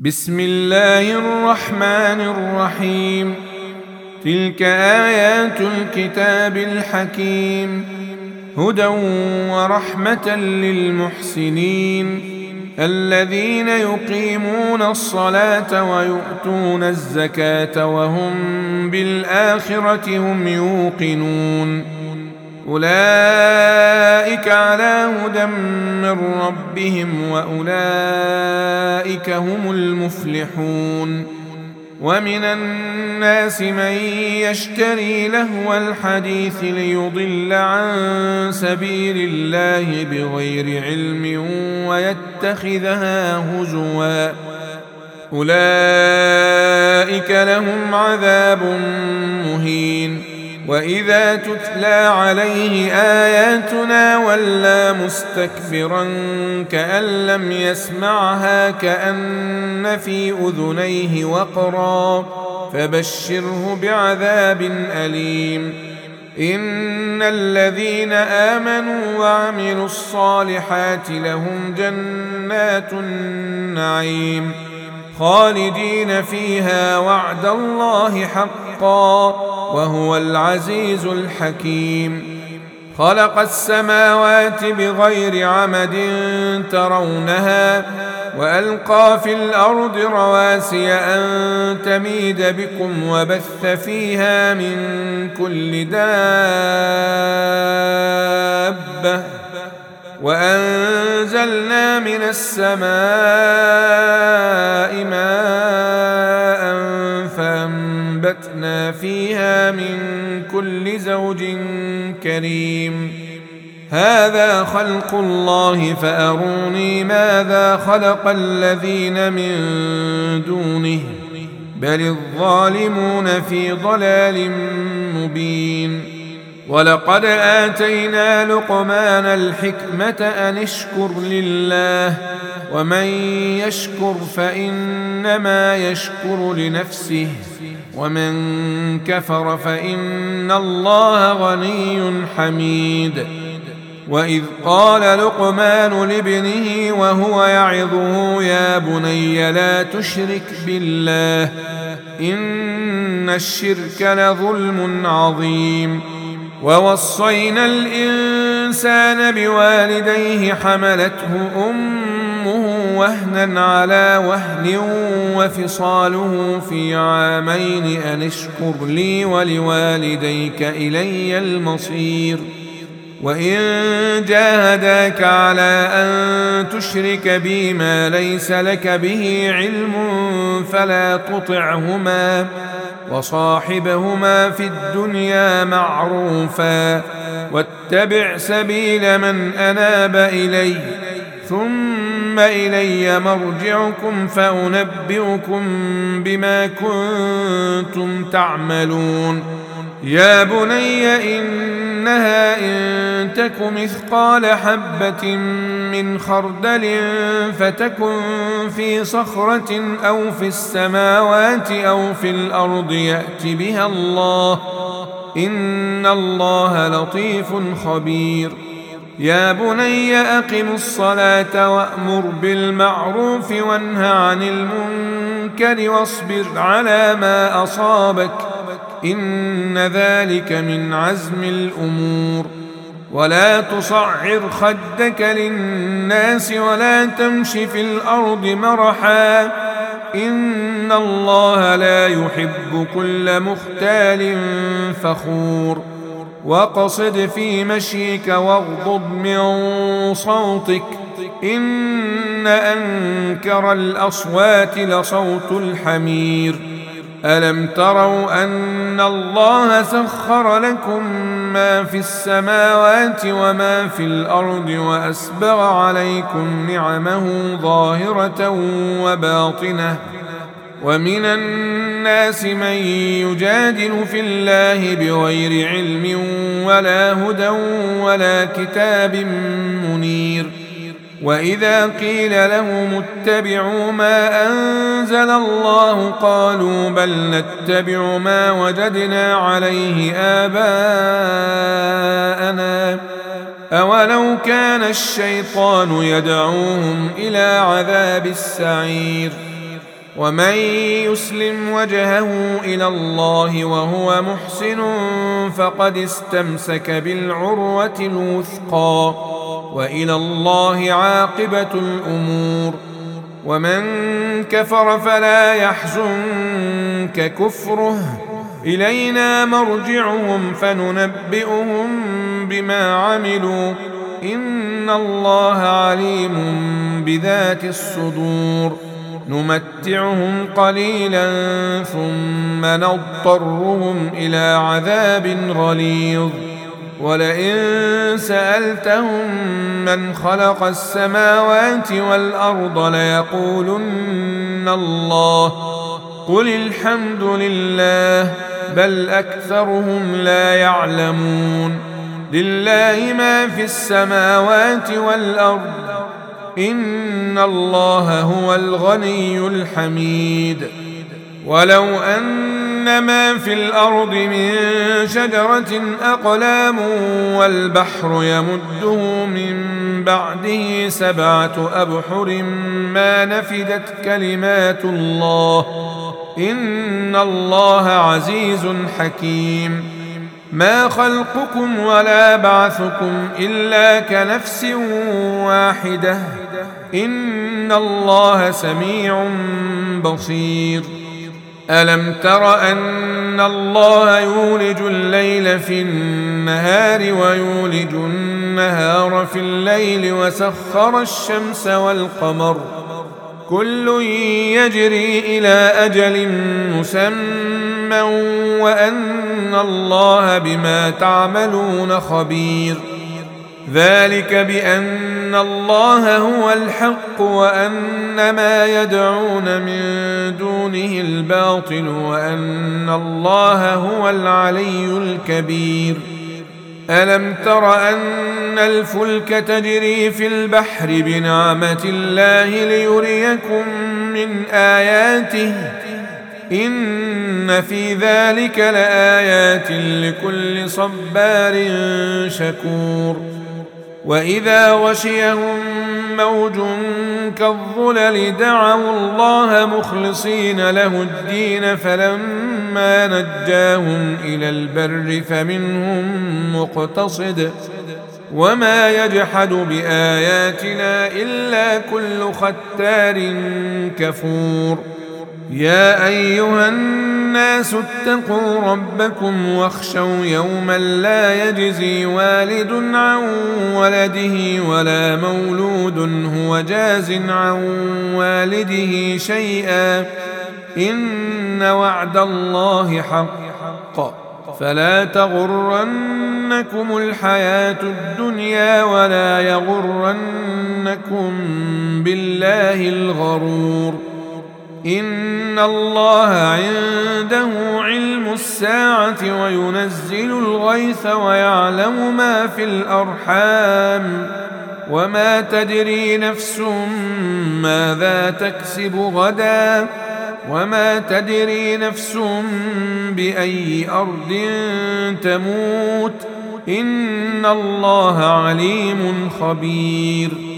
بسم الله الرحمن الرحيم. تلك آيات الكتاب الحكيم، هدى ورحمة للمحسنين الذين يقيمون الصلاة ويؤتون الزكاة وهم بالآخرة هم يوقنون. أولئك على هدى من ربهم وأولئك هم المفلحون. ومن الناس من يشتري لهو الحديث ليضل عن سبيل الله بغير علم ويتخذها هزوا، أولئك لهم عذاب مهين. وإذا تتلى عليه آياتنا ولى مستكبرا كأن لم يسمعها كأن في أذنيه وقرا، فبشره بعذاب أليم. إن الذين آمنوا وعملوا الصالحات لهم جنات النعيم خالدين فيها وعد الله حقا وهو العزيز الحكيم. خلق السماوات بغير عمد ترونها وألقى في الأرض رواسي أن تميد بكم وبث فيها من كل دابة وأنزلنا من السماء ماء فأنبتنا فيها من كل زوج كريم. هذا خلق الله فأروني ماذا خلق الذين من دونه بل الظالمون في ضلال مبين. ولقد آتينا لقمان الحكمة أن اشكر لله ومن يشكر فإنما يشكر لنفسه ومن كفر فإن الله غني حميد. وإذ قال لقمان لابنه وهو يعظه يا بني لا تشرك بالله إن الشرك لظلم عظيم. ووصينا الإنسان بوالديه حملته أمه وهنا على وهن وفصاله في عامين أن اشكر لي ولوالديك إلي المصير. وإن جاهداك على أن تشرك بي ما ليس لك به علم فلا تطعهما وصاحبهما في الدنيا معروفا واتبع سبيل من أناب إلي ثم إلي مرجعكم فأنبئكم بما كنتم تعملون. يا بني إنها إن تك مثقال حبة من خردل فتكن في صخرة أو في السماوات أو في الأرض يأت بها الله إن الله لطيف خبير. يا بني أقم الصلاة وأمر بالمعروف وانه عن المنكر واصبر على ما أصابك إن ذلك من عزم الأمور. ولا تصعر خدك للناس ولا تمش في الأرض مرحا إن الله لا يحب كل مختال فخور. واقصد في مشيك واغضض من صوتك إن أنكر الأصوات لصوت الحمير. ألم تروا أن الله سخر لكم ما في السماوات وما في الأرض وأسبغ عليكم نعمه ظاهرة وباطنة ومن الناس من يجادل في الله بغير علم ولا هدى ولا كتاب منير. وإذا قيل لهم اتبعوا ما أنزل الله قالوا بل نتبع ما وجدنا عليه آباءنا أولو كان الشيطان يدعوهم إلى عذاب السعير ومن يسلم وجهه إلى الله وهو محسن فقد استمسك بالعروة الوثقى وإلى الله عاقبة الأمور. ومن كفر فلا يحزنك كفره، إلينا مرجعهم فننبئهم بما عملوا، إن الله عليم بذات الصدور. نمتعهم قليلا ثم نضطرهم إلى عذاب غليظ. ولئن سألتهم من خلق السماوات والأرض ليقولن الله، قل الحمد لله بل أكثرهم لا يعلمون. لله ما في السماوات والأرض، إن الله هو الغني الحميد. ولو أن ما في الأرض من شجرة أقلام والبحر يمده من بعده 7 أبحر ما نفدت كلمات الله، إن الله عزيز حكيم. ما خلقكم ولا بعثكم إلا كنفس واحدة، إن الله سميع بصير. ألم تر أن الله يولج الليل في النهار ويولج النهار في الليل وسخر الشمس والقمر كل يجري إلى أجل مسمى وأن الله بما تعملون خبير. ذلك بأن الله هو الحق وأن ما يدعون من دونه الباطل وأن الله هو العلي الكبير. ألم تر أن الفلك تجري في البحر بنعمة الله ليريكم من آياته، إن في ذلك لآيات لكل صبار شكور. وإذا غشيهم موج كالظلل دعوا الله مخلصين له الدين فلما نجاهم إلى البر فمنهم مقتصد وما يجحد بآياتنا إلا كل ختار كفور. يا أيها الناس اتقوا ربكم واخشوا يوما لا يجزي والد عن ولده ولا مولود هو جاز عن والده شيئا، إن وعد الله حق، فلا تغرنكم الحياة الدنيا ولا يغرنكم بالله الغرور. إن الله عنده علم الساعة وينزل الغيث ويعلم ما في الأرحام وما تدري نفس ماذا تكسب غدا وما تدري نفس بأي أرض تموت، إن الله عليم خبير.